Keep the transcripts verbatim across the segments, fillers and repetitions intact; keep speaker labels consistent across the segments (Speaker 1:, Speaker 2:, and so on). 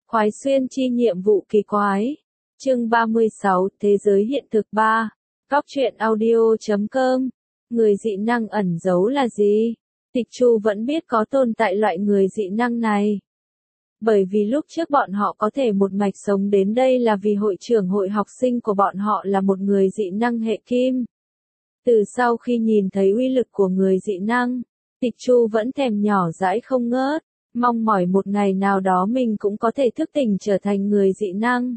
Speaker 1: Khoái xuyên chi nhiệm vụ kỳ quái. Chương ba mươi sáu, Thế giới hiện thực ba. Góc truyện audio chấm com. Người dị năng ẩn giấu là gì? Tịch Chu vẫn biết có tồn tại loại người dị năng này. Bởi vì lúc trước bọn họ có thể một mạch sống đến đây là vì hội trưởng hội học sinh của bọn họ là một người dị năng hệ kim. Từ sau khi nhìn thấy uy lực của người dị năng, Tịch Chu vẫn thèm nhỏ dãi không ngớt, mong mỏi một ngày nào đó mình cũng có thể thức tỉnh trở thành người dị năng.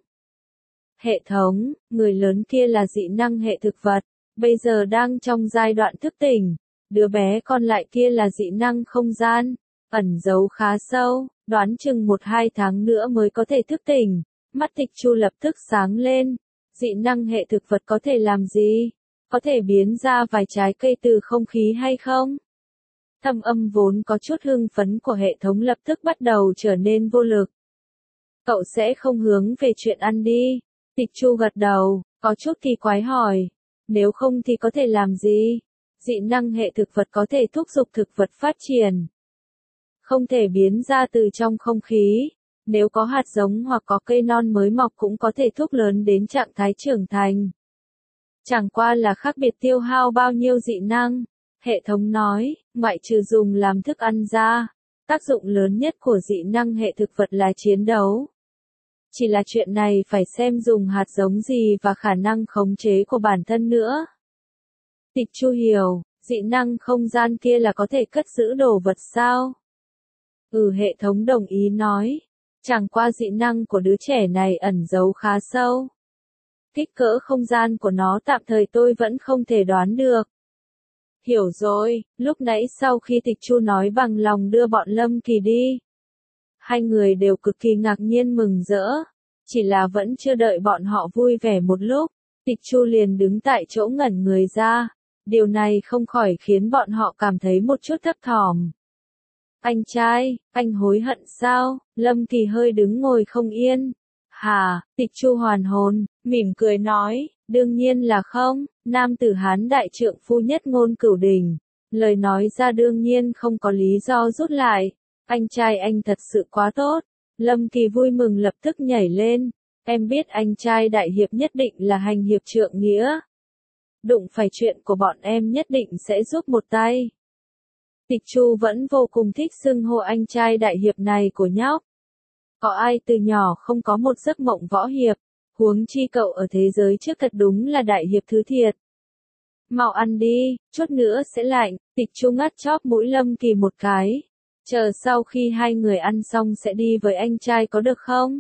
Speaker 1: Hệ thống, người lớn kia là dị năng hệ thực vật, bây giờ đang trong giai đoạn thức tỉnh. Đứa bé còn lại kia là dị năng không gian, ẩn giấu khá sâu, đoán chừng một hai tháng nữa mới có thể thức tỉnh. Mắt Tịch Chu lập tức sáng lên. Dị năng hệ thực vật có thể làm gì? Có thể biến ra vài trái cây từ không khí hay không? Thâm âm vốn có chút hưng phấn của hệ thống lập tức bắt đầu trở nên vô lực. Cậu sẽ không hướng về chuyện ăn đi. Tịch Chu gật đầu, có chút kỳ quái hỏi. Nếu không thì có thể làm gì? Dị năng hệ thực vật có thể thúc giục thực vật phát triển. Không thể biến ra từ trong không khí. Nếu có hạt giống hoặc có cây non mới mọc cũng có thể thúc lớn đến trạng thái trưởng thành. Chẳng qua là khác biệt tiêu hao bao nhiêu dị năng. Hệ thống nói, ngoại trừ dùng làm thức ăn ra, tác dụng lớn nhất của dị năng hệ thực vật là chiến đấu. Chỉ là chuyện này phải xem dùng hạt giống gì và khả năng khống chế của bản thân nữa. Tịch Chu hiểu, dị năng không gian kia là có thể cất giữ đồ vật sao? Ừ, hệ thống đồng ý nói. Chẳng qua dị năng của đứa trẻ này ẩn giấu khá sâu. Kích cỡ không gian của nó tạm thời tôi vẫn không thể đoán được. Hiểu rồi, lúc nãy sau khi Tịch Chu nói bằng lòng đưa bọn Lâm Kỳ đi. Hai người đều cực kỳ ngạc nhiên mừng rỡ. Chỉ là vẫn chưa đợi bọn họ vui vẻ một lúc, Tịch Chu liền đứng tại chỗ ngẩn người ra. Điều này không khỏi khiến bọn họ cảm thấy một chút thấp thỏm. Anh trai, anh hối hận sao? Lâm Kỳ hơi đứng ngồi không yên. Hà, Tịch Chu hoàn hồn, mỉm cười nói, đương nhiên là không, nam tử Hán đại trượng phu nhất ngôn cửu đình. Lời nói ra đương nhiên không có lý do rút lại. Anh trai anh thật sự quá tốt. Lâm Kỳ vui mừng lập tức nhảy lên. Em biết anh trai đại hiệp nhất định là hành hiệp trượng nghĩa. Đụng phải chuyện của bọn em nhất định sẽ giúp một tay. Tịch Chu vẫn vô cùng thích xưng hô anh trai đại hiệp này của nhóc. Có ai từ nhỏ không có một giấc mộng võ hiệp, huống chi cậu ở thế giới trước thật đúng là đại hiệp thứ thiệt. Mau ăn đi, chút nữa sẽ lạnh. Tịch Chu ngắt chóp mũi Lâm Kỳ một cái. Chờ sau khi hai người ăn xong sẽ đi với anh trai có được không?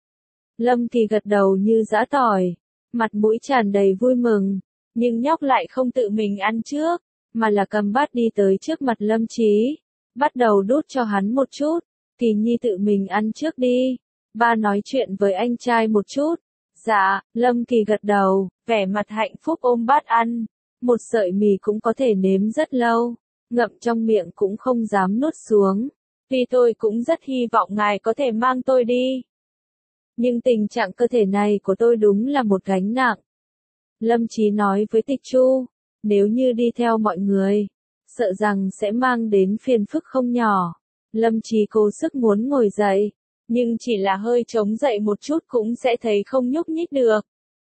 Speaker 1: Lâm Kỳ gật đầu như giã tỏi, mặt mũi tràn đầy vui mừng, nhưng nhóc lại không tự mình ăn trước, mà là cầm bát đi tới trước mặt Lâm Chí, bắt đầu đút cho hắn một chút. Kỳ Nhi tự mình ăn trước đi, ba nói chuyện với anh trai một chút. Dạ, Lâm Kỳ gật đầu, vẻ mặt hạnh phúc ôm bát ăn, một sợi mì cũng có thể nếm rất lâu, ngậm trong miệng cũng không dám nuốt xuống. Vì tôi cũng rất hy vọng ngài có thể mang tôi đi. Nhưng tình trạng cơ thể này của tôi đúng là một gánh nặng. Lâm Chí nói với Tịch Chu, nếu như đi theo mọi người, sợ rằng sẽ mang đến phiền phức không nhỏ. Lâm Chí cố sức muốn ngồi dậy, nhưng chỉ là hơi chống dậy một chút cũng sẽ thấy không nhúc nhích được.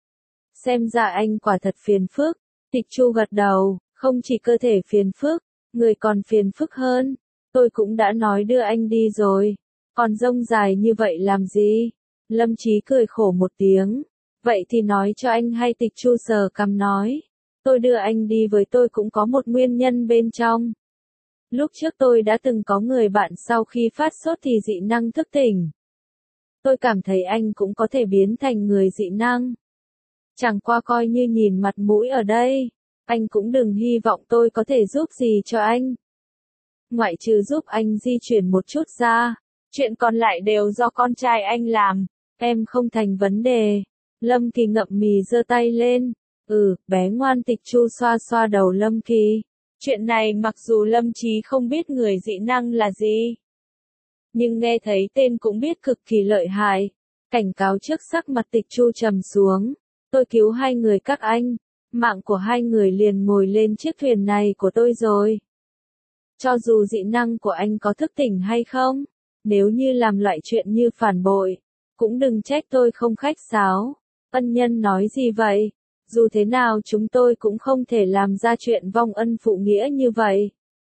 Speaker 1: Xem ra anh quả thật phiền phức. Tịch Chu gật đầu, không chỉ cơ thể phiền phức, người còn phiền phức hơn. Tôi cũng đã nói đưa anh đi rồi, còn rông dài như vậy làm gì? Lâm Chí cười khổ một tiếng. Vậy thì nói cho anh hay. Tịch Chu sờ cằm nói. Tôi đưa anh đi với tôi cũng có một nguyên nhân bên trong. Lúc trước tôi đã từng có người bạn sau khi phát sốt thì dị năng thức tỉnh. Tôi cảm thấy anh cũng có thể biến thành người dị năng. Chẳng qua coi như nhìn mặt mũi ở đây, anh cũng đừng hy vọng tôi có thể giúp gì cho anh. Ngoại trừ giúp anh di chuyển một chút ra, chuyện còn lại đều do con trai anh làm, em không thành vấn đề. Lâm Kỳ ngậm mì giơ tay lên. Ừ, bé ngoan. Tịch Chu xoa xoa đầu Lâm Kỳ. Chuyện này mặc dù Lâm Chí không biết người dị năng là gì, nhưng nghe thấy tên cũng biết cực kỳ lợi hại. Cảnh cáo trước sắc mặt Tịch Chu trầm xuống. Tôi cứu hai người các anh, mạng của hai người liền ngồi lên chiếc thuyền này của tôi rồi. Cho dù dị năng của anh có thức tỉnh hay không, nếu như làm loại chuyện như phản bội, Cũng đừng trách tôi không khách sáo. Ân nhân nói gì vậy? Dù thế nào chúng tôi cũng không thể làm ra chuyện vong ân phụ nghĩa như vậy.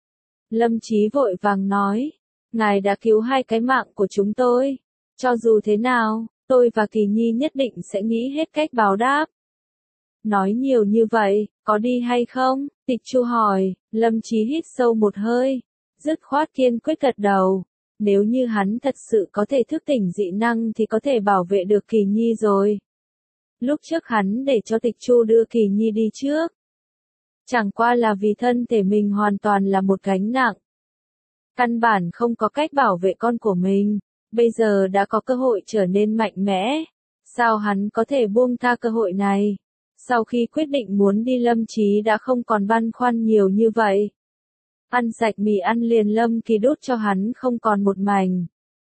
Speaker 1: Lâm Chí vội vàng nói, ngài đã cứu hai cái mạng của chúng tôi. Cho dù thế nào, tôi và Kỳ Nhi nhất định sẽ nghĩ hết cách báo đáp. Nói nhiều như vậy, có đi hay không? Tịch Chu hỏi. Lâm Chí hít sâu một hơi, dứt khoát kiên quyết gật đầu. Nếu như hắn thật sự có thể thức tỉnh dị năng thì có thể bảo vệ được Kỳ Nhi rồi. Lúc trước hắn để cho Tịch Chu đưa Kỳ Nhi đi trước. Chẳng qua là vì thân thể mình hoàn toàn là một gánh nặng. Căn bản không có cách bảo vệ con của mình. Bây giờ đã có cơ hội trở nên mạnh mẽ. Sao hắn có thể buông tha cơ hội này? Sau khi quyết định muốn đi, Lâm Chí đã không còn băn khoăn nhiều như vậy. Ăn sạch mì ăn liền, Lâm Kỳ đút cho hắn không còn một mảnh.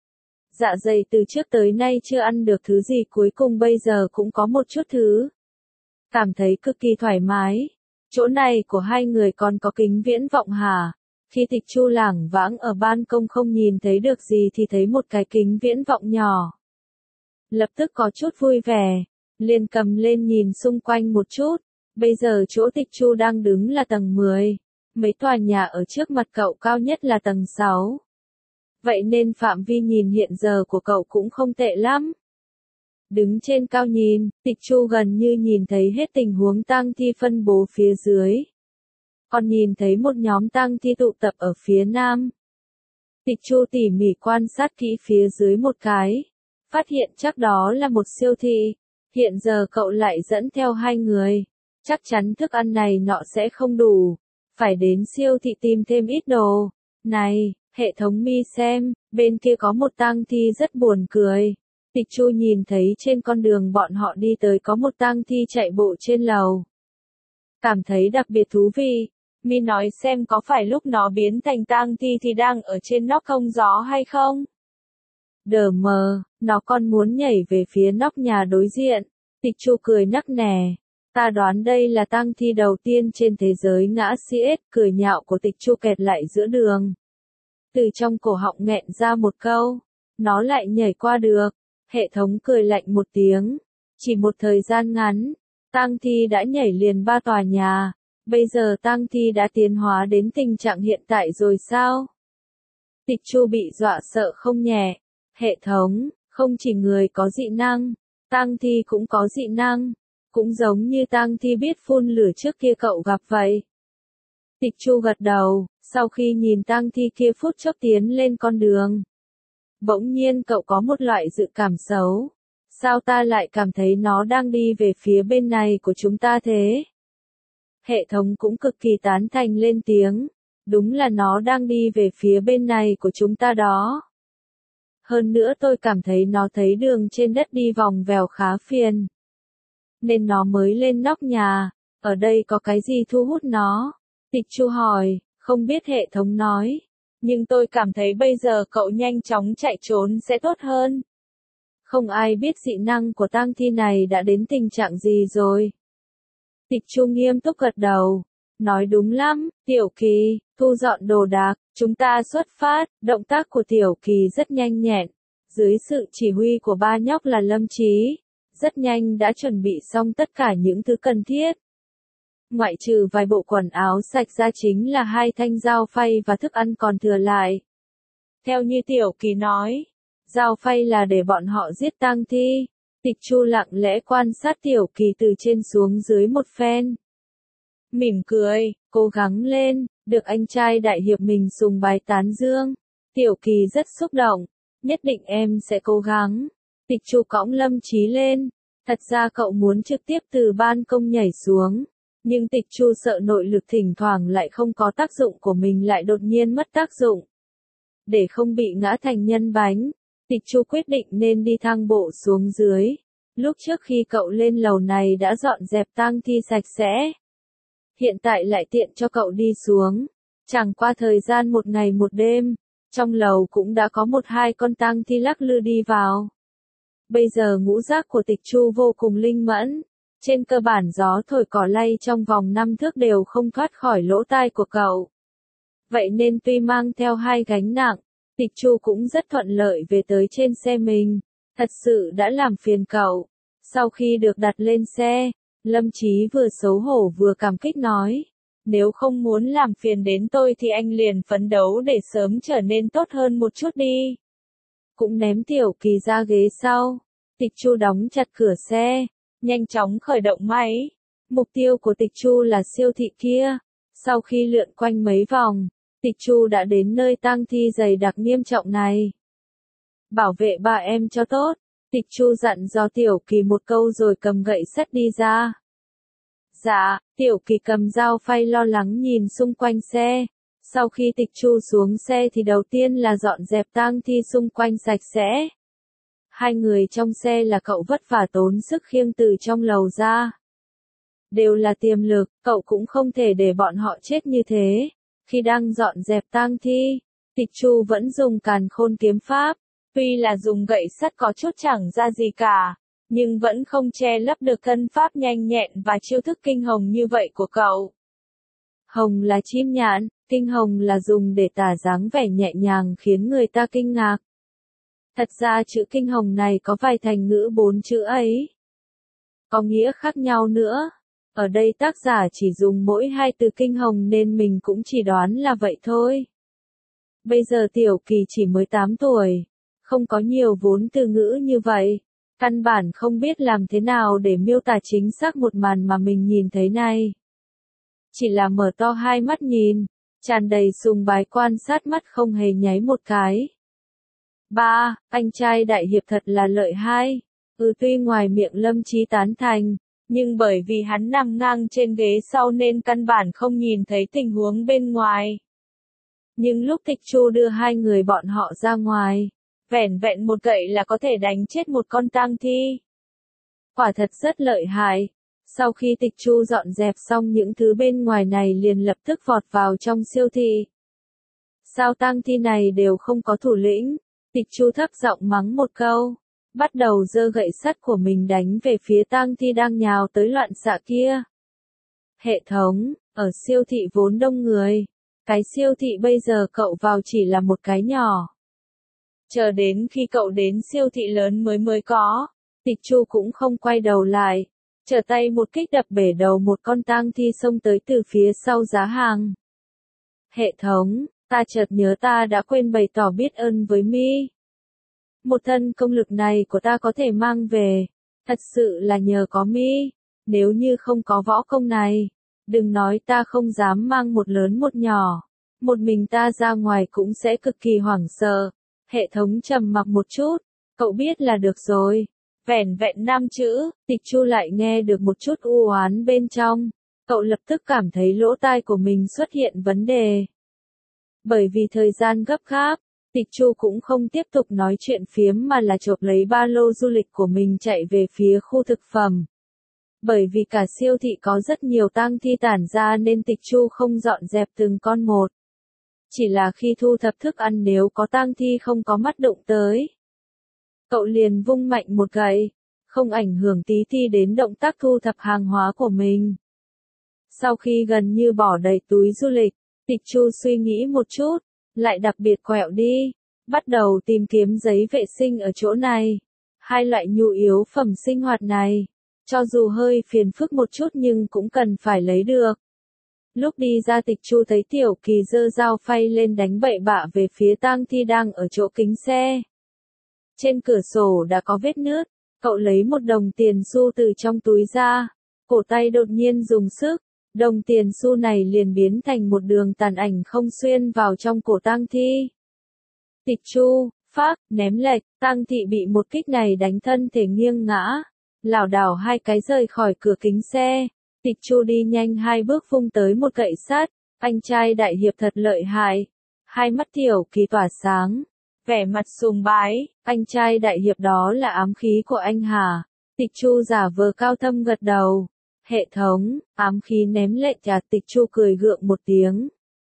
Speaker 1: Dạ dày từ trước tới nay chưa ăn được thứ gì, cuối cùng bây giờ cũng có một chút thứ. Cảm thấy cực kỳ thoải mái. Chỗ này của hai người còn có kính viễn vọng hả? Khi Tịch Chu lảng vãng ở ban công không nhìn thấy được gì thì thấy một cái kính viễn vọng nhỏ. Lập tức có chút vui vẻ, liền cầm lên nhìn xung quanh một chút. Bây giờ chỗ Tịch Chu đang đứng là tầng mười. Mấy tòa nhà ở trước mặt cậu cao nhất là tầng sáu. Vậy nên phạm vi nhìn hiện giờ của cậu cũng không tệ lắm. Đứng trên cao nhìn, Tịch Chu gần như nhìn thấy hết tình huống tang thi phân bố phía dưới. Còn nhìn thấy một nhóm tang thi tụ tập ở phía nam. Tịch Chu tỉ mỉ quan sát kỹ phía dưới một cái, phát hiện chắc đó là một siêu thị. Hiện giờ cậu lại dẫn theo hai người, chắc chắn thức ăn này nọ sẽ không đủ, phải đến siêu thị tìm thêm ít đồ. Này, hệ thống mi xem, bên kia có một tang thi rất buồn cười. Tịch Chu nhìn thấy trên con đường bọn họ đi tới có một tang thi chạy bộ trên lầu. Cảm thấy đặc biệt thú vị. Mi nói xem có phải lúc nó biến thành tang thi thì đang ở trên nóc thông gió hay không? Đờ mờ, nó còn muốn nhảy về phía nóc nhà đối diện. Tịch Chu cười nắc nẻ. Ta đoán đây là tang thi đầu tiên trên thế giới ngã xiết. Cười nhạo của Tịch Chu kẹt lại giữa đường. Từ trong cổ họng nghẹn ra một câu. Nó lại nhảy qua được. Hệ thống cười lạnh một tiếng. Chỉ một thời gian ngắn, tang thi đã nhảy liền ba tòa nhà. Bây giờ tang thi đã tiến hóa đến tình trạng hiện tại rồi sao? Tịch Chu bị dọa sợ không nhẹ. Hệ thống, không chỉ người có dị năng, tang thi cũng có dị năng. Cũng giống như tang thi biết phun lửa trước kia cậu gặp vậy. Tịch Chu gật đầu, sau khi nhìn tang thi kia phút chốc tiến lên con đường. Bỗng nhiên cậu có một loại dự cảm xấu. Sao ta lại cảm thấy nó đang đi về phía bên này của chúng ta thế? Hệ thống cũng cực kỳ tán thành lên tiếng. Đúng là nó đang đi về phía bên này của chúng ta đó. Hơn nữa tôi cảm thấy nó thấy đường trên đất đi vòng vèo khá phiền. Nên nó mới lên nóc nhà. Ở đây có cái gì thu hút nó? Tịch Chu hỏi, không biết, hệ thống nói. Nhưng tôi cảm thấy bây giờ cậu nhanh chóng chạy trốn sẽ tốt hơn. Không ai biết dị năng của tang thi này đã đến tình trạng gì rồi. Tịch Chu nghiêm túc gật đầu. Nói đúng lắm, Tiểu Kỳ, thu dọn đồ đạc, chúng ta xuất phát. Động tác của Tiểu Kỳ rất nhanh nhẹn. Dưới sự chỉ huy của ba nhóc là Lâm Chí, rất nhanh đã chuẩn bị xong tất cả những thứ cần thiết. Ngoại trừ vài bộ quần áo sạch ra chính là hai thanh dao phay và thức ăn còn thừa lại. Theo như Tiểu Kỳ nói, dao phay là để bọn họ giết tang thi. Tịch Chu lặng lẽ quan sát Tiểu Kỳ từ trên xuống dưới một phen. Mỉm cười, cố gắng lên, được anh trai đại hiệp mình sùng bái tán dương. Tiểu Kỳ rất xúc động, nhất định em sẽ cố gắng. Tịch Chu cõng Lâm Chí lên, thật ra cậu muốn trực tiếp từ ban công nhảy xuống. Nhưng Tịch Chu sợ nội lực thỉnh thoảng lại không có tác dụng của mình lại đột nhiên mất tác dụng. Để không bị ngã thành nhân bánh, Tịch Chu quyết định nên đi thang bộ xuống dưới. Lúc trước khi cậu lên lầu này đã dọn dẹp tang thi sạch sẽ. Hiện tại lại tiện cho cậu đi xuống. Chẳng qua thời gian một ngày một đêm, trong lầu cũng đã có một hai con tang thi lắc lư đi vào. Bây giờ ngũ giác của Tịch Chu vô cùng linh mẫn. Trên cơ bản gió thổi cỏ lay trong vòng năm thước đều không thoát khỏi lỗ tai của cậu. Vậy nên tuy mang theo hai gánh nặng, Tịch Chu cũng rất thuận lợi về tới trên xe mình. Thật sự đã làm phiền cậu. Sau khi được đặt lên xe, Lâm Chí vừa xấu hổ vừa cảm kích nói. Nếu không muốn làm phiền đến tôi thì anh liền phấn đấu để sớm trở nên tốt hơn một chút đi. Cũng ném Tiểu Kỳ ra ghế sau. Tịch Chu đóng chặt cửa xe, nhanh chóng khởi động máy. Mục tiêu của Tịch Chu là siêu thị kia. Sau khi lượn quanh mấy vòng, Tịch Chu đã đến nơi tang thi dày đặc nghiêm trọng này. Bảo vệ bà em cho tốt. Tịch Chu dặn dò Tiểu Kỳ một câu rồi cầm gậy sắt đi ra. Dạ, Tiểu Kỳ cầm dao phay lo lắng nhìn xung quanh xe. Sau khi Tịch Chu xuống xe thì đầu tiên là dọn dẹp tang thi xung quanh sạch sẽ. Hai người trong xe là cậu vất vả tốn sức khiêng từ trong lầu ra. Đều là tiềm lực, cậu cũng không thể để bọn họ chết như thế. Khi đang dọn dẹp tang thi, Tịch Chu vẫn dùng càn khôn kiếm pháp. Tuy là dùng gậy sắt có chút chẳng ra gì cả, nhưng vẫn không che lấp được thân pháp nhanh nhẹn và chiêu thức kinh hồng như vậy của cậu. Hồng là chim nhạn, kinh hồng là dùng để tả dáng vẻ nhẹ nhàng khiến người ta kinh ngạc. Thật ra chữ kinh hồng này có vài thành ngữ bốn chữ ấy. Có nghĩa khác nhau nữa. Ở đây tác giả chỉ dùng mỗi hai từ kinh hồng nên mình cũng chỉ đoán là vậy thôi. Bây giờ Tiểu Kỳ chỉ mới tám tuổi. Không có nhiều vốn từ ngữ như vậy. Căn bản không biết làm thế nào để miêu tả chính xác một màn mà mình nhìn thấy này. Chỉ là mở to hai mắt nhìn, tràn đầy sùng bái quan sát mắt không hề nháy một cái. Ba, anh trai đại hiệp thật là lợi hai. Ừ tuy ngoài miệng Lâm Chí tán thành, nhưng bởi vì hắn nằm ngang trên ghế sau nên căn bản không nhìn thấy tình huống bên ngoài. Nhưng lúc Tịch Chu đưa hai người bọn họ ra ngoài, vẻn vẹn một gậy là có thể đánh chết một con tang thi. Quả thật rất lợi hại. Sau khi Tịch Chu dọn dẹp xong những thứ bên ngoài này liền lập tức vọt vào trong siêu thị. Sao tang thi này đều không có thủ lĩnh? Tịch Chu thấp giọng mắng một câu, bắt đầu giơ gậy sắt của mình đánh về phía tang thi đang nhào tới loạn xạ kia. Hệ thống, ở siêu thị vốn đông người. Cái siêu thị bây giờ cậu vào chỉ là một cái nhỏ. Chờ đến khi cậu đến siêu thị lớn mới mới có, Tịch Chu cũng không quay đầu lại, trở tay một kích đập bể đầu một con tang thi xông tới từ phía sau giá hàng. Hệ thống, ta chợt nhớ ta đã quên bày tỏ biết ơn với Mi. Một thân công lực này của ta có thể mang về, thật sự là nhờ có Mi, nếu như không có võ công này, đừng nói ta không dám mang một lớn một nhỏ, một mình ta ra ngoài cũng sẽ cực kỳ hoảng sợ. Hệ thống trầm mặc một chút, cậu biết là được rồi. Vẻn vẹn năm chữ, Tịch Chu lại nghe được một chút u oán bên trong. Cậu lập tức cảm thấy lỗ tai của mình xuất hiện vấn đề. Bởi vì thời gian gấp gáp, Tịch Chu cũng không tiếp tục nói chuyện phiếm mà là chộp lấy ba lô du lịch của mình chạy về phía khu thực phẩm. Bởi vì cả siêu thị có rất nhiều tang thi tản ra nên Tịch Chu không dọn dẹp từng con một. Chỉ là khi thu thập thức ăn nếu có tang thi không có mắt đụng tới, cậu liền vung mạnh một gậy, không ảnh hưởng tí ti đến động tác thu thập hàng hóa của mình. Sau khi gần như bỏ đầy túi du lịch, Tịch Chu suy nghĩ một chút, lại đặc biệt quẹo đi, bắt đầu tìm kiếm giấy vệ sinh ở chỗ này. Hai loại nhu yếu phẩm sinh hoạt này, cho dù hơi phiền phức một chút nhưng cũng cần phải lấy được. Lúc đi ra Tịch Chu thấy Tiểu Kỳ giơ dao phay lên đánh bậy bạ về phía tang thi đang ở chỗ kính xe. Trên cửa sổ đã có vết nứt, cậu lấy một đồng tiền xu từ trong túi ra, cổ tay đột nhiên dùng sức, đồng tiền xu này liền biến thành một đường tàn ảnh không xuyên vào trong cổ tang thi. Tịch Chu, phác, ném lệch, tang thị bị một kích này đánh thân thể nghiêng ngã, lảo đảo hai cái rời khỏi cửa kính xe. Tịch Chu đi nhanh hai bước vung tới một gậy sắt, anh trai đại hiệp thật lợi hại. Hai mắt Tiểu Kỳ tỏa sáng, vẻ mặt sùng bái, anh trai đại hiệp đó là ám khí của anh hả? Tịch Chu giả vờ cao thâm gật đầu. Hệ thống, ám khí ném lệch chặt. Tịch Chu cười gượng một tiếng.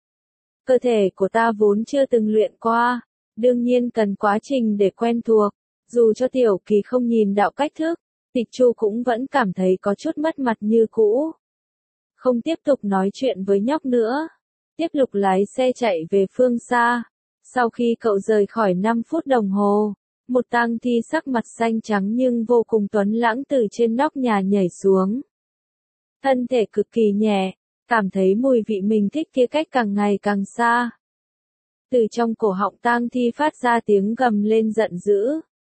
Speaker 1: Cơ thể của ta vốn chưa từng luyện qua, đương nhiên cần quá trình để quen thuộc. Dù cho Tiểu Kỳ không nhìn đạo cách thức, Tịch Chu cũng vẫn cảm thấy có chút mất mặt như cũ. Không tiếp tục nói chuyện với nhóc nữa, tiếp tục lái xe chạy về phương xa. Sau khi cậu rời khỏi năm phút đồng hồ, Một tang thi sắc mặt xanh trắng nhưng vô cùng tuấn lãng từ trên nóc nhà nhảy xuống. Thân thể cực kỳ nhẹ, cảm thấy mùi vị mình thích kia cách càng ngày càng xa. Từ trong cổ họng tang thi phát ra tiếng gầm lên giận dữ.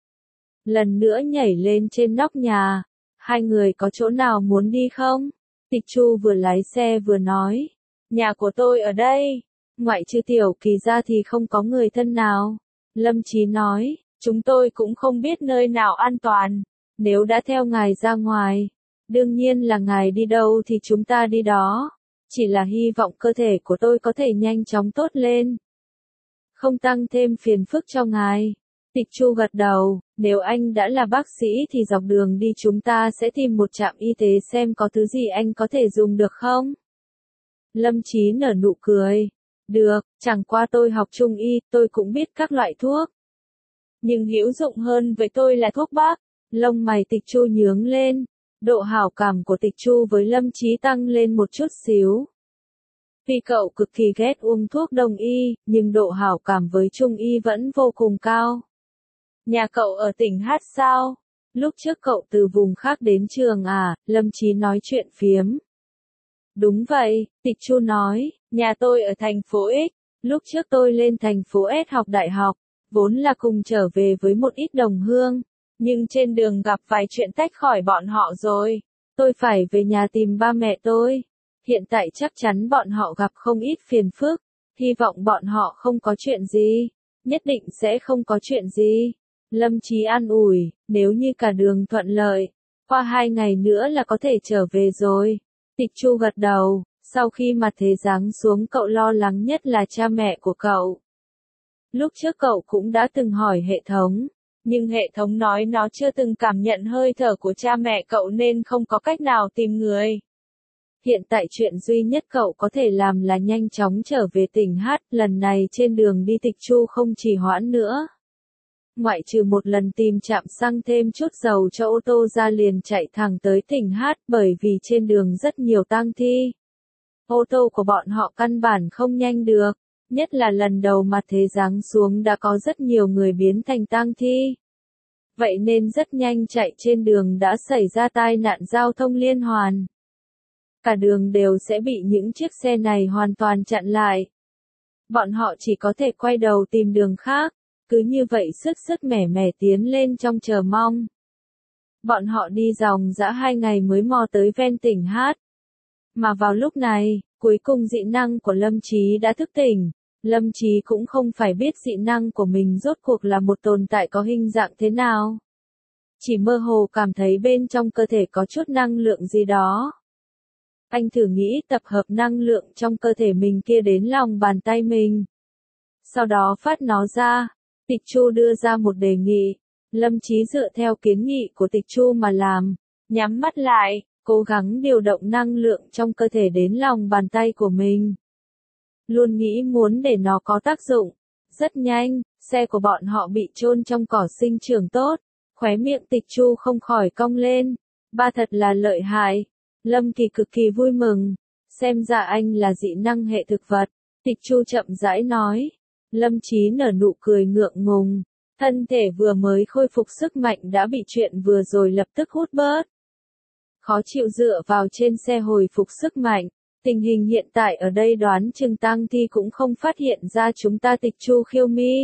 Speaker 1: Lần nữa nhảy lên trên nóc nhà. Hai người có chỗ nào muốn đi không? Tịch Chu vừa lái xe vừa nói. Nhà của tôi ở đây. Ngoại trừ Tiểu Kỳ ra thì không có người thân nào. Lâm Chí nói. Chúng tôi cũng không biết nơi nào an toàn. Nếu đã theo ngài ra ngoài. Đương nhiên là ngài đi đâu thì chúng ta đi đó. Chỉ là hy vọng cơ thể của tôi có thể nhanh chóng tốt lên. Không tăng thêm phiền phức cho ngài. Tịch Chu gật đầu, nếu anh đã là bác sĩ thì dọc đường đi chúng ta sẽ tìm một trạm y tế xem có thứ gì anh có thể dùng được không? Lâm Chí nở nụ cười. Được, chẳng qua tôi học trung y, tôi cũng biết các loại thuốc. Nhưng hữu dụng hơn với tôi là thuốc bắc. Lông mày Tịch Chu nhướng lên. Độ hảo cảm của Tịch Chu với Lâm Chí tăng lên một chút xíu. Vì cậu cực kỳ ghét uống thuốc đông y, nhưng độ hảo cảm với trung y vẫn vô cùng cao. Nhà cậu ở tỉnh Hát sao? Lúc trước cậu từ vùng khác đến trường à? Lâm Chí nói chuyện phiếm. Đúng vậy, Tịch Chu nói, nhà tôi ở thành phố X. Lúc trước tôi lên thành phố S học đại học, vốn là cùng trở về với một ít đồng hương. Nhưng trên đường gặp vài chuyện tách khỏi bọn họ rồi. Tôi phải về nhà tìm ba mẹ tôi. Hiện tại chắc chắn bọn họ gặp không ít phiền phức. Hy vọng bọn họ không có chuyện gì. Nhất định sẽ không có chuyện gì. Lâm Chí an ủi, nếu như cả đường thuận lợi, qua hai ngày nữa là có thể trở về rồi. Tịch Chu gật đầu, sau khi mặt thế giáng xuống cậu lo lắng nhất là cha mẹ của cậu. Lúc trước cậu cũng đã từng hỏi hệ thống, nhưng hệ thống nói nó chưa từng cảm nhận hơi thở của cha mẹ cậu nên không có cách nào tìm người. Hiện tại chuyện duy nhất cậu có thể làm là nhanh chóng trở về tỉnh Hát, lần này trên đường đi Tịch Chu không trì hoãn nữa. Ngoại trừ một lần tìm trạm xăng thêm chút dầu cho ô tô ra liền chạy thẳng tới tỉnh Hát bởi vì trên đường rất nhiều tang thi. Ô tô của bọn họ căn bản không nhanh được, nhất là lần đầu mặt thế giáng xuống đã có rất nhiều người biến thành tang thi. Vậy nên rất nhanh chạy trên đường đã xảy ra tai nạn giao thông liên hoàn. Cả đường đều sẽ bị những chiếc xe này hoàn toàn chặn lại. Bọn họ chỉ có thể quay đầu tìm đường khác. Cứ như vậy sức sức mẻ mẻ tiến lên trong chờ mong. Bọn họ đi dòng dã hai ngày mới mò tới ven tỉnh Hát. Mà vào lúc này, cuối cùng dị năng của Lâm Chí đã thức tỉnh. Lâm Chí cũng không phải biết dị năng của mình rốt cuộc là một tồn tại có hình dạng thế nào. Chỉ mơ hồ cảm thấy bên trong cơ thể có chút năng lượng gì đó. Anh thử nghĩ tập hợp năng lượng trong cơ thể mình kia đến lòng bàn tay mình. Sau đó phát nó ra. Tịch Chu đưa ra một đề nghị. Lâm Chí dựa theo kiến nghị của Tịch Chu mà làm. Nhắm mắt lại, cố gắng điều động năng lượng trong cơ thể đến lòng bàn tay của mình. Luôn nghĩ muốn để nó có tác dụng. Rất nhanh, xe của bọn họ bị chôn trong cỏ sinh trưởng tốt. Khóe miệng Tịch Chu không khỏi cong lên. Ba thật là lợi hại. Lâm Kỳ cực kỳ vui mừng. Xem ra anh là dị năng hệ thực vật. Tịch Chu chậm rãi nói. Lâm Chí nở nụ cười ngượng ngùng. Thân thể vừa mới khôi phục sức mạnh đã bị chuyện vừa rồi lập tức hút bớt. Khó chịu dựa vào trên xe hồi phục sức mạnh. Tình hình hiện tại ở đây đoán chừng tang thi cũng không phát hiện ra chúng ta. Tịch Chu khiêu mi.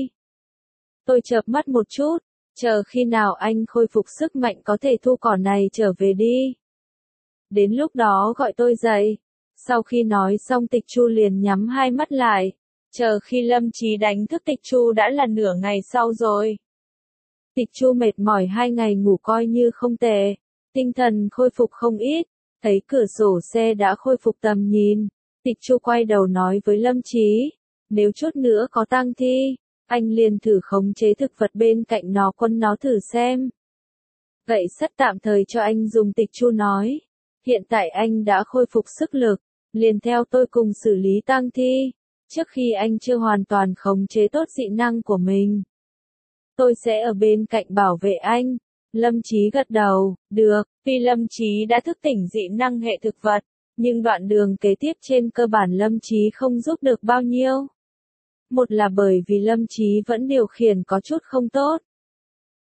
Speaker 1: Tôi chợp mắt một chút. Chờ khi nào anh khôi phục sức mạnh có thể thu cỏ này trở về đi. Đến lúc đó gọi tôi dậy. Sau khi nói xong Tịch Chu liền nhắm hai mắt lại. Chờ khi Lâm Chí đánh thức Tịch Chu đã là nửa ngày sau rồi. Tịch Chu mệt mỏi hai ngày ngủ coi như không tệ. Tinh thần khôi phục không ít. Thấy cửa sổ xe đã khôi phục tầm nhìn. Tịch Chu quay đầu nói với Lâm Chí. Nếu chút nữa có tang thi, anh liền thử khống chế thực vật bên cạnh nó quân nó thử xem. Vậy sắt tạm thời cho anh dùng. Tịch Chu nói. Hiện tại anh đã khôi phục sức lực. Liền theo tôi cùng xử lý tang thi. Trước khi anh chưa hoàn toàn khống chế tốt dị năng của mình. Tôi sẽ ở bên cạnh bảo vệ anh. Lâm Chí gật đầu, được, vì Lâm Chí đã thức tỉnh dị năng hệ thực vật, nhưng đoạn đường kế tiếp trên cơ bản Lâm Chí không giúp được bao nhiêu. Một là bởi vì Lâm Chí vẫn điều khiển có chút không tốt.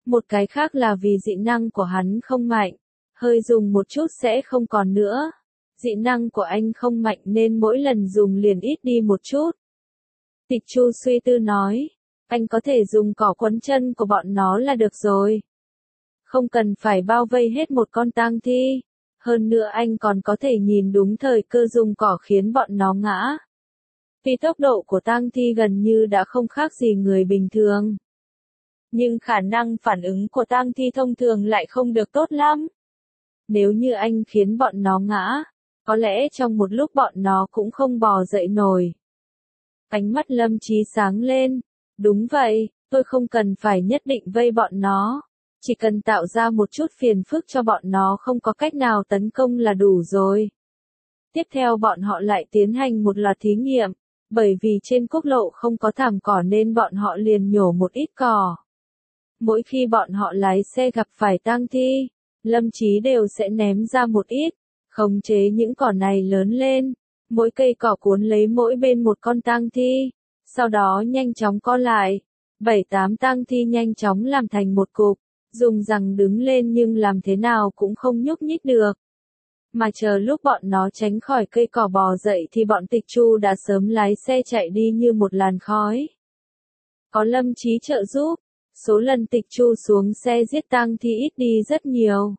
Speaker 1: Một cái khác là vì dị năng của hắn không mạnh, hơi dùng một chút sẽ không còn nữa. Dị năng của anh không mạnh nên mỗi lần dùng liền ít đi một chút. Tịch Chu suy tư nói, anh có thể dùng cỏ quấn chân của bọn nó là được rồi. Không cần phải bao vây hết một con tang thi. Hơn nữa anh còn có thể nhìn đúng thời cơ dùng cỏ khiến bọn nó ngã. Vì tốc độ của tang thi gần như đã không khác gì người bình thường. Nhưng khả năng phản ứng của tang thi thông thường lại không được tốt lắm. Nếu như anh khiến bọn nó ngã, có lẽ trong một lúc bọn nó cũng không bò dậy nổi. Ánh mắt Lâm Chí sáng lên. Đúng vậy, tôi không cần phải nhất định vây bọn nó. Chỉ cần tạo ra một chút phiền phức cho bọn nó không có cách nào tấn công là đủ rồi. Tiếp theo bọn họ lại tiến hành một loạt thí nghiệm. Bởi vì trên quốc lộ không có thảm cỏ nên bọn họ liền nhổ một ít cỏ. Mỗi khi bọn họ lái xe gặp phải tang thi, Lâm Chí đều sẽ ném ra một ít, khống chế những cỏ này lớn lên. Mỗi cây cỏ cuốn lấy mỗi bên một con tang thi, sau đó nhanh chóng co lại. Bảy tám tang thi nhanh chóng làm thành một cục, dùng rằng đứng lên nhưng làm thế nào cũng không nhúc nhích được. Mà chờ lúc bọn nó tránh khỏi cây cỏ bò dậy thì bọn Tịch Chu đã sớm lái xe chạy đi như một làn khói. Có Lâm Chí trợ giúp, số lần Tịch Chu xuống xe giết tang thi ít đi rất nhiều.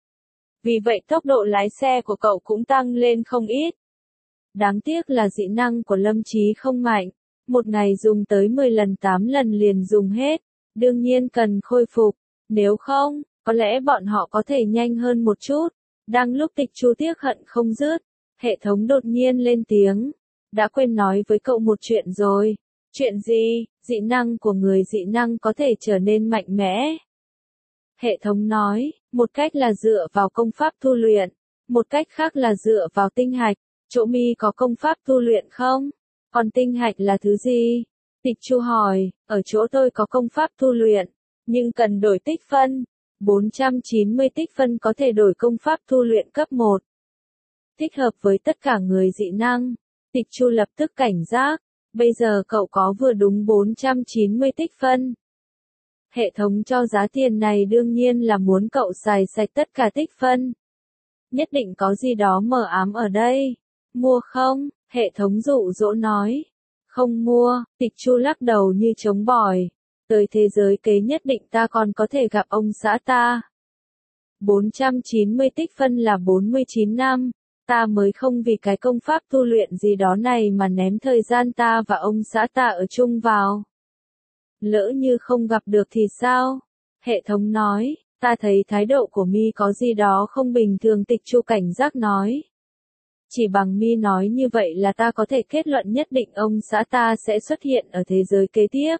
Speaker 1: Vì vậy tốc độ lái xe của cậu cũng tăng lên không ít. Đáng tiếc là dị năng của Lâm Chí không mạnh, một ngày dùng tới mười lần tám lần liền dùng hết, đương nhiên cần khôi phục, nếu không, có lẽ bọn họ có thể nhanh hơn một chút. Đang lúc Tịch Chu tiếc hận không dứt, hệ thống đột nhiên lên tiếng, đã quên nói với cậu một chuyện rồi. Chuyện gì? Dị năng của người dị năng có thể trở nên mạnh mẽ. Hệ thống nói, một cách là dựa vào công pháp tu luyện, một cách khác là dựa vào tinh hạch. Chỗ mi có công pháp tu luyện không? Còn tinh hạch là thứ gì? Tịch Chu hỏi, ở chỗ tôi có công pháp tu luyện, nhưng cần đổi tích phân. bốn trăm chín mươi tích phân có thể đổi công pháp tu luyện cấp một. Thích hợp với tất cả người dị năng. Tịch Chu lập tức cảnh giác, bây giờ cậu có vừa đúng bốn trăm chín mươi tích phân. Hệ thống cho giá tiền này đương nhiên là muốn cậu xài sạch tất cả tích phân. Nhất định có gì đó mờ ám ở đây. Mua không? Hệ thống dụ dỗ nói. Không mua, Tịch Chu lắc đầu như chống bỏi. Tới thế giới kế nhất định ta còn có thể gặp ông xã ta. bốn trăm chín mươi tích phân là bốn mươi chín năm, ta mới không vì cái công pháp tu luyện gì đó này mà ném thời gian ta và ông xã ta ở chung vào. Lỡ như không gặp được thì sao? Hệ thống nói, ta thấy thái độ của mi có gì đó không bình thường. Tịch Chu cảnh giác nói. Chỉ bằng mi nói như vậy là ta có thể kết luận nhất định ông xã ta sẽ xuất hiện ở thế giới kế tiếp.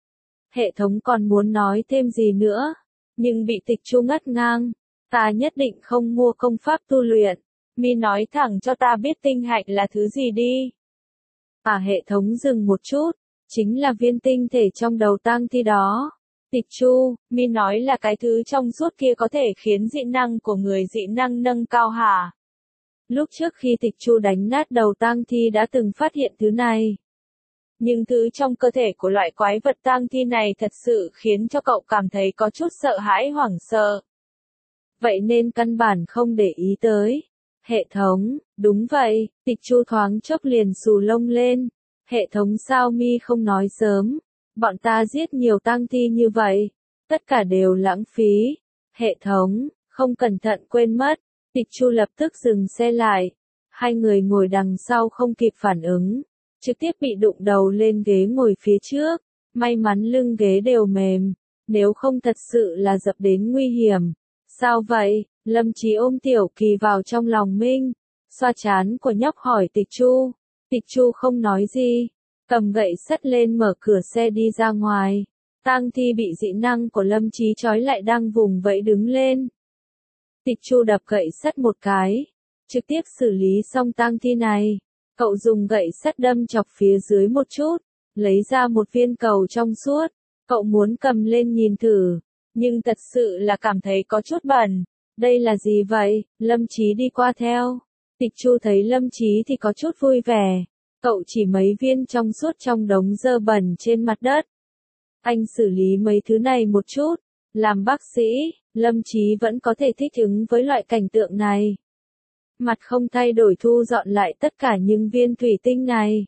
Speaker 1: Hệ thống còn muốn nói thêm gì nữa, nhưng bị Tịch Chu ngắt ngang. Ta nhất định không mua công pháp tu luyện. Mi nói thẳng cho ta biết tinh hạch là thứ gì đi. À, hệ thống dừng một chút, chính là viên tinh thể trong đầu tang thi đó. Tịch Chu, mi nói là cái thứ trong suốt kia có thể khiến dị năng của người dị năng nâng cao hả? Lúc trước khi Tịch Chu đánh nát đầu tang thi đã từng phát hiện thứ này. Nhưng thứ trong cơ thể của loại quái vật tang thi này thật sự khiến cho cậu cảm thấy có chút sợ hãi hoảng sợ. Vậy nên căn bản không để ý tới. Hệ thống, đúng vậy, Tịch Chu thoáng chốc liền xù lông lên. Hệ thống sao mi không nói sớm, bọn ta giết nhiều tang thi như vậy, tất cả đều lãng phí. Hệ thống, không cẩn thận quên mất. Tịch Chu lập tức dừng xe lại. Hai người ngồi đằng sau không kịp phản ứng, trực tiếp bị đụng đầu lên ghế ngồi phía trước. May mắn lưng ghế đều mềm, nếu không thật sự là dập đến nguy hiểm. Sao vậy? Lâm Chí ôm Tiểu Kỳ vào trong lòng mình, xoa trán của nhóc hỏi Tịch Chu. Tịch Chu không nói gì, cầm gậy sắt lên mở cửa xe đi ra ngoài. Tang thi bị dị năng của Lâm Chí trói lại đang vùng vẫy đứng lên. Tịch Chu đập gậy sắt một cái, trực tiếp xử lý xong tang thi này. Cậu dùng gậy sắt đâm chọc phía dưới một chút, lấy ra một viên cầu trong suốt. Cậu muốn cầm lên nhìn thử, nhưng thật sự là cảm thấy có chút bẩn. Đây là gì vậy? Lâm Chí đi qua theo. Tịch Chu thấy Lâm Chí thì có chút vui vẻ. Cậu chỉ mấy viên trong suốt trong đống dơ bẩn trên mặt đất. Anh xử lý mấy thứ này một chút, Làm bác sĩ, Lâm Chí vẫn có thể thích ứng với loại cảnh tượng này. Mặt không thay đổi thu dọn lại tất cả những viên thủy tinh này.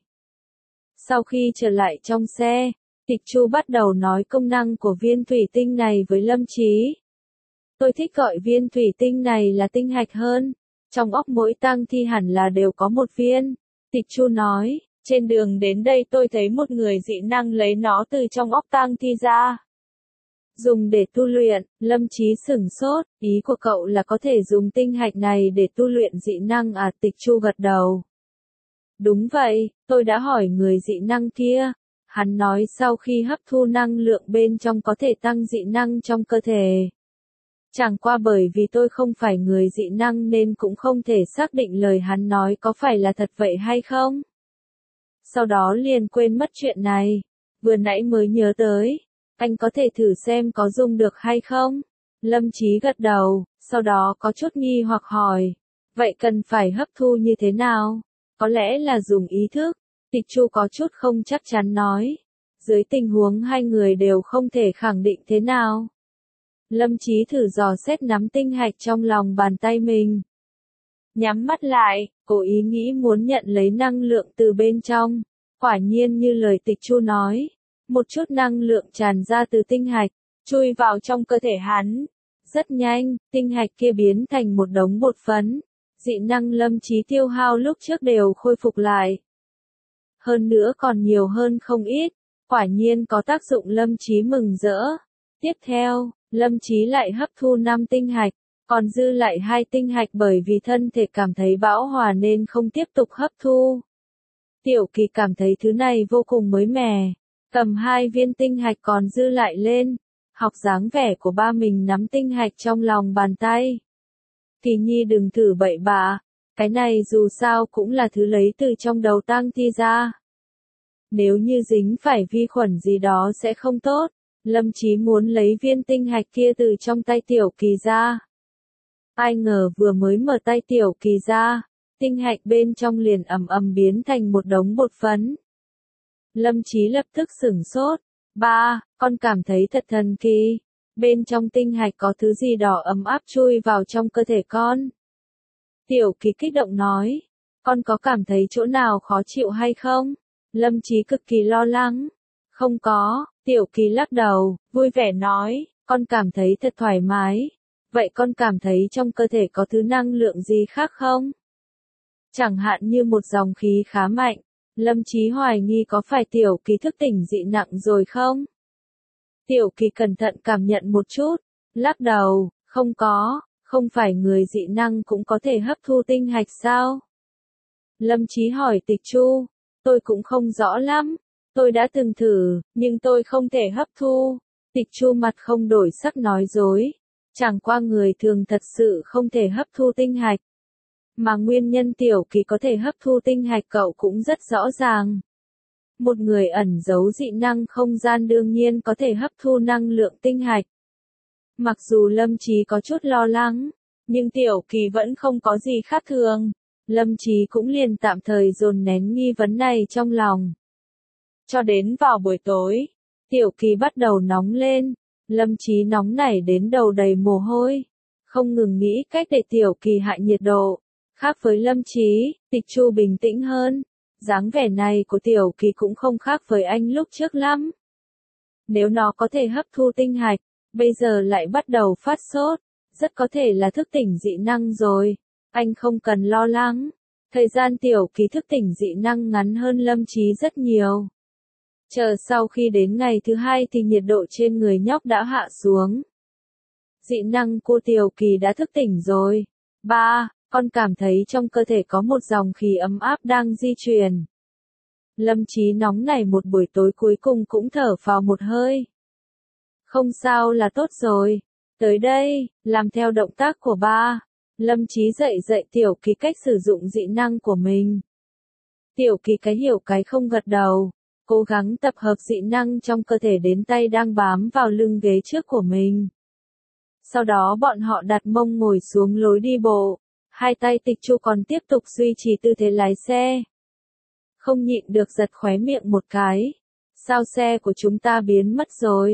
Speaker 1: Sau khi trở lại trong xe, Tịch Chu bắt đầu nói công năng của viên thủy tinh này với Lâm Chí. Tôi thích gọi viên thủy tinh này là tinh hạch hơn. Trong óc mỗi tang thi hẳn là đều có một viên. Tịch Chu nói, trên đường đến đây tôi thấy một người dị năng lấy nó từ trong óc tang thi ra. Dùng để tu luyện, Lâm Chí sửng sốt, ý của cậu là có thể dùng tinh hạch này để tu luyện dị năng à? Tịch Chu gật đầu. Đúng vậy, tôi đã hỏi người dị năng kia. Hắn nói sau khi hấp thu năng lượng bên trong có thể tăng dị năng trong cơ thể. Chẳng qua bởi vì tôi không phải người dị năng nên cũng không thể xác định lời hắn nói có phải là thật vậy hay không. Sau đó liền quên mất chuyện này. Vừa nãy mới nhớ tới. Anh có thể thử xem có dùng được hay không? Lâm Chí gật đầu, sau đó có chút nghi hoặc hỏi. Vậy cần phải hấp thu như thế nào? Có lẽ là dùng ý thức. Tịch Chu có chút không chắc chắn nói. Dưới tình huống hai người đều không thể khẳng định thế nào. Lâm Chí thử dò xét nắm tinh hạch trong lòng bàn tay mình. Nhắm mắt lại, cố ý nghĩ muốn nhận lấy năng lượng từ bên trong. Quả nhiên như lời Tịch Chu nói. Một chút năng lượng tràn ra từ tinh hạch, chui vào trong cơ thể hắn. Rất nhanh, tinh hạch kia biến thành một đống bột phấn. Dị năng Lâm Chí tiêu hao lúc trước đều khôi phục lại. Hơn nữa còn nhiều hơn không ít, quả nhiên có tác dụng. Lâm Chí mừng rỡ. Tiếp theo, Lâm Chí lại hấp thu năm tinh hạch, còn dư lại hai tinh hạch bởi vì thân thể cảm thấy bão hòa nên không tiếp tục hấp thu. Tiểu Kỳ cảm thấy thứ này vô cùng mới mẻ, cầm hai viên tinh hạch còn dư lại lên, học dáng vẻ của ba mình nắm tinh hạch trong lòng bàn tay. Kỳ Nhi đừng thử bậy bạ, cái này dù sao cũng là thứ lấy từ trong đầu tang thi ra. Nếu như dính phải vi khuẩn gì đó sẽ không tốt. Lâm Chí muốn lấy viên tinh hạch kia từ trong tay Tiểu Kỳ ra. Ai ngờ vừa mới mở tay Tiểu Kỳ ra, tinh hạch bên trong liền ầm ầm biến thành một đống bột phấn. Lâm Chí lập tức sửng sốt. Ba, con cảm thấy thật thần kỳ. Bên trong tinh hạch có thứ gì đỏ ấm áp chui vào trong cơ thể con. Tiểu Kỳ kích động nói. Con có cảm thấy chỗ nào khó chịu hay không? Lâm Chí cực kỳ lo lắng. Không có, Tiểu Kỳ lắc đầu, vui vẻ nói, con cảm thấy thật thoải mái. Vậy con cảm thấy trong cơ thể có thứ năng lượng gì khác không? Chẳng hạn như một dòng khí khá mạnh. Lâm Chí hoài nghi có phải Tiểu Kỳ thức tỉnh dị nặng rồi không? Tiểu Kỳ cẩn thận cảm nhận một chút, lắc đầu, không có, không phải người dị năng cũng có thể hấp thu tinh hạch sao? Lâm Chí hỏi Tịch Chu, tôi cũng không rõ lắm, tôi đã từng thử, nhưng tôi không thể hấp thu. Tịch Chu mặt không đổi sắc nói dối, chẳng qua người thường thật sự không thể hấp thu tinh hạch. Mà nguyên nhân Tiểu Kỳ có thể hấp thu tinh hạch cậu cũng rất rõ ràng. Một người ẩn giấu dị năng không gian đương nhiên có thể hấp thu năng lượng tinh hạch. Mặc dù Lâm Chí có chút lo lắng, nhưng Tiểu Kỳ vẫn không có gì khác thường. Lâm Chí cũng liền tạm thời dồn nén nghi vấn này trong lòng. Cho đến vào buổi tối, Tiểu Kỳ bắt đầu nóng lên. Lâm Chí nóng nảy đến đầu đầy mồ hôi, không ngừng nghĩ cách để Tiểu Kỳ hạ nhiệt độ. Khác với Lâm Chí, Tịch Chu bình tĩnh hơn. Dáng vẻ này của Tiểu Kỳ cũng không khác với anh lúc trước lắm. Nếu nó có thể hấp thu tinh hạch, bây giờ lại bắt đầu phát sốt, rất có thể là thức tỉnh dị năng rồi. Anh không cần lo lắng. Thời gian Tiểu Kỳ thức tỉnh dị năng ngắn hơn Lâm Chí rất nhiều. Chờ sau khi đến ngày thứ hai thì nhiệt độ trên người nhóc đã hạ xuống. Dị năng của Tiểu Kỳ đã thức tỉnh rồi. Ba, con cảm thấy trong cơ thể có một dòng khí ấm áp đang di chuyển. Lâm Chí nóng nảy một buổi tối cuối cùng cũng thở phào một hơi. Không sao là tốt rồi. Tới đây, làm theo động tác của ba. Lâm Chí dạy dạy Tiểu Kỳ cách sử dụng dị năng của mình. Tiểu Kỳ cái hiểu cái không gật đầu, cố gắng tập hợp dị năng trong cơ thể đến tay đang bám vào lưng ghế trước của mình. Sau đó bọn họ đặt mông ngồi xuống lối đi bộ, hai tay Tịch Chu còn tiếp tục duy trì tư thế lái xe. Không nhịn được giật khóe miệng một cái. Sao xe của chúng ta biến mất rồi?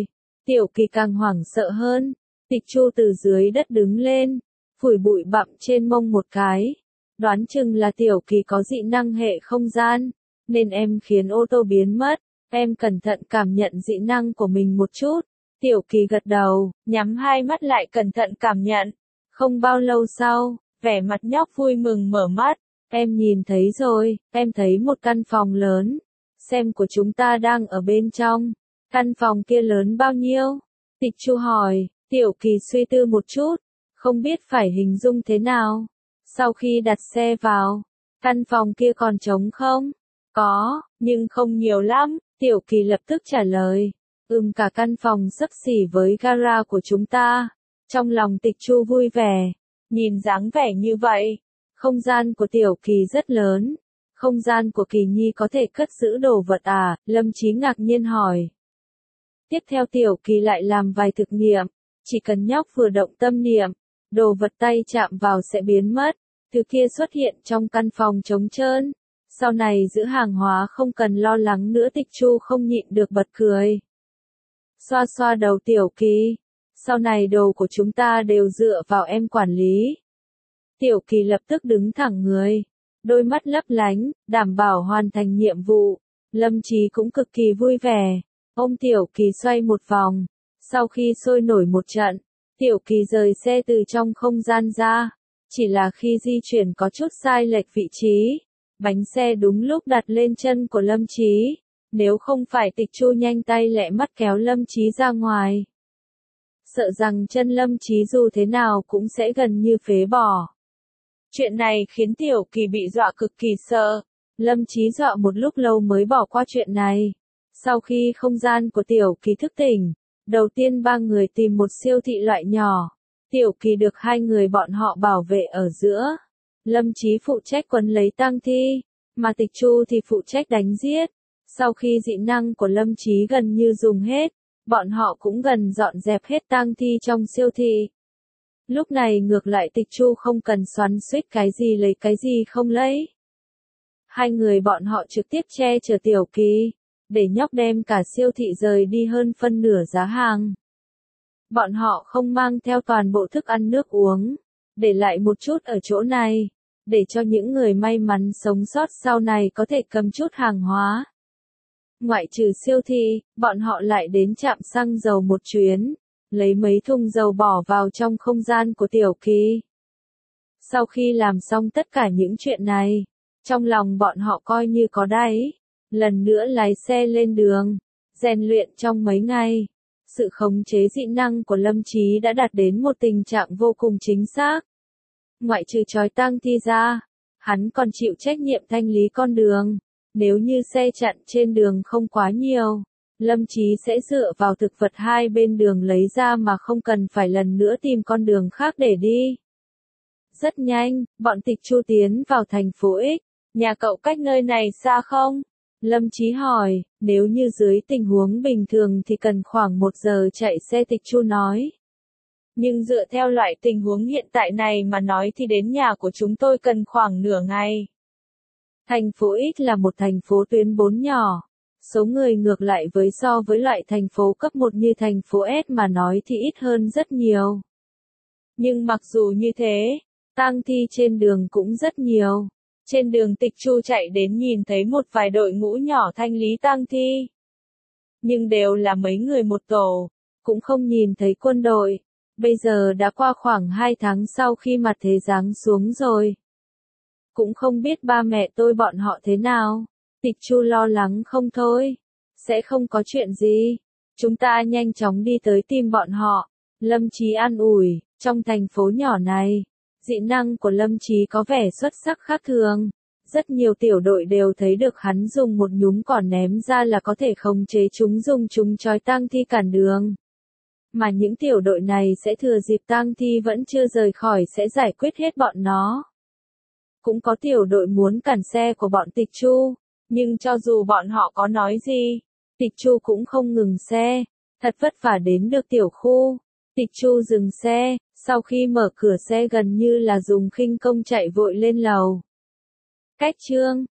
Speaker 1: Tiểu Kỳ càng hoảng sợ hơn. Tịch Chu từ dưới đất đứng lên, phủi bụi bặm trên mông một cái. Đoán chừng là Tiểu Kỳ có dị năng hệ không gian, nên em khiến ô tô biến mất. Em cẩn thận cảm nhận dị năng của mình một chút. Tiểu Kỳ gật đầu, nhắm hai mắt lại cẩn thận cảm nhận. Không bao lâu sau, vẻ mặt nhóc vui mừng mở mắt. Em nhìn thấy rồi, em thấy một căn phòng lớn. Xem của chúng ta đang ở bên trong. Căn phòng kia lớn bao nhiêu? Tịch Chu hỏi. Tiểu Kỳ suy tư một chút, không biết phải hình dung thế nào. Sau khi đặt xe vào, căn phòng kia còn trống không? Có, nhưng không nhiều lắm. Tiểu Kỳ lập tức trả lời. Ừm, cả căn phòng xấp xỉ với gara của chúng ta. Trong lòng Tịch Chu vui vẻ. Nhìn dáng vẻ như vậy, không gian của Tiểu Kỳ rất lớn. Không gian của Kỳ Nhi có thể cất giữ đồ vật à? Lâm Chí ngạc nhiên hỏi. Tiếp theo Tiểu Kỳ lại làm vài thực nghiệm. Chỉ cần nhóc vừa động tâm niệm, đồ vật tay chạm vào sẽ biến mất. Thứ kia xuất hiện trong căn phòng trống trơn. Sau này giữ hàng hóa không cần lo lắng nữa. Tịch Chu không nhịn được bật cười. Xoa xoa đầu Tiểu Kỳ. Sau này đồ của chúng ta đều dựa vào em quản lý. Tiểu Kỳ lập tức đứng thẳng người. Đôi mắt lấp lánh, đảm bảo hoàn thành nhiệm vụ. Lâm Chí cũng cực kỳ vui vẻ. Ôm Tiểu Kỳ xoay một vòng. Sau khi sôi nổi một trận, Tiểu Kỳ rời xe từ trong không gian ra. Chỉ là khi di chuyển có chút sai lệch vị trí. Bánh xe đúng lúc đặt lên chân của Lâm Chí. Nếu không phải Tịch Chu nhanh tay lẹ mắt kéo Lâm Chí ra ngoài, sợ rằng chân Lâm Chí dù thế nào cũng sẽ gần như phế bỏ. Chuyện này khiến Tiểu Kỳ bị dọa cực kỳ sợ. Lâm Chí dọa một lúc lâu mới bỏ qua chuyện này. Sau khi không gian của Tiểu Kỳ thức tỉnh, đầu tiên ba người tìm một siêu thị loại nhỏ. Tiểu Kỳ được hai người bọn họ bảo vệ ở giữa. Lâm Chí phụ trách quấn lấy tang thi, mà Tịch Chu thì phụ trách đánh giết. Sau khi dị năng của Lâm Chí gần như dùng hết, bọn họ cũng gần dọn dẹp hết tang thi trong siêu thị. Lúc này ngược lại Tịch Chu không cần xoắn xuýt cái gì lấy cái gì không lấy. Hai người bọn họ trực tiếp che chở Tiểu Kỳ, để nhóc đem cả siêu thị rời đi hơn phân nửa giá hàng. Bọn họ không mang theo toàn bộ thức ăn nước uống, để lại một chút ở chỗ này, để cho những người may mắn sống sót sau này có thể cầm chút hàng hóa. Ngoại trừ siêu thị, bọn họ lại đến trạm xăng dầu một chuyến, lấy mấy thùng dầu bỏ vào trong không gian của Tiểu Kỳ. Sau khi làm xong tất cả những chuyện này, trong lòng bọn họ coi như có đáy, lần nữa lái xe lên đường, rèn luyện trong mấy ngày. Sự khống chế dị năng của Lâm Chí đã đạt đến một tình trạng vô cùng chính xác. Ngoại trừ trói tang thi ra, hắn còn chịu trách nhiệm thanh lý con đường. Nếu như xe chặn trên đường không quá nhiều, Lâm Chí sẽ dựa vào thực vật hai bên đường lấy ra mà không cần phải lần nữa tìm con đường khác để đi. Rất nhanh, bọn Tịch Chu tiến vào thành phố X. Nhà cậu cách nơi này xa không? Lâm Chí hỏi. Nếu như dưới tình huống bình thường thì cần khoảng một giờ chạy xe. Tịch Chu nói. Nhưng dựa theo loại tình huống hiện tại này mà nói thì đến nhà của chúng tôi cần khoảng nửa ngày. Thành phố X là một thành phố tuyến bốn nhỏ. Số người ngược lại với so với loại thành phố cấp một như thành phố S mà nói thì ít hơn rất nhiều. Nhưng mặc dù như thế, tang thi trên đường cũng rất nhiều. Trên đường Tịch Chu chạy đến nhìn thấy một vài đội ngũ nhỏ thanh lý tang thi. Nhưng đều là mấy người một tổ, cũng không nhìn thấy quân đội. Bây giờ đã qua khoảng hai tháng sau khi mặt thế giáng xuống rồi. Cũng không biết ba mẹ tôi bọn họ thế nào. Tịch Chu lo lắng không thôi. Sẽ không có chuyện gì. Chúng ta nhanh chóng đi tới tìm bọn họ. Lâm Chí an ủi. Trong thành phố nhỏ này, dị năng của Lâm Chí có vẻ xuất sắc khác thường. Rất nhiều tiểu đội đều thấy được hắn dùng một nhúm cỏ ném ra là có thể khống chế chúng, dùng chúng trói tang thi cản đường. Mà những tiểu đội này sẽ thừa dịp tang thi vẫn chưa rời khỏi sẽ giải quyết hết bọn nó. Cũng có tiểu đội muốn cản xe của bọn Tịch Chu, nhưng cho dù bọn họ có nói gì, Tịch Chu cũng không ngừng xe. Thật vất vả đến được tiểu khu, Tịch Chu dừng xe, sau khi mở cửa xe gần như là dùng khinh công chạy vội lên lầu. Cách chương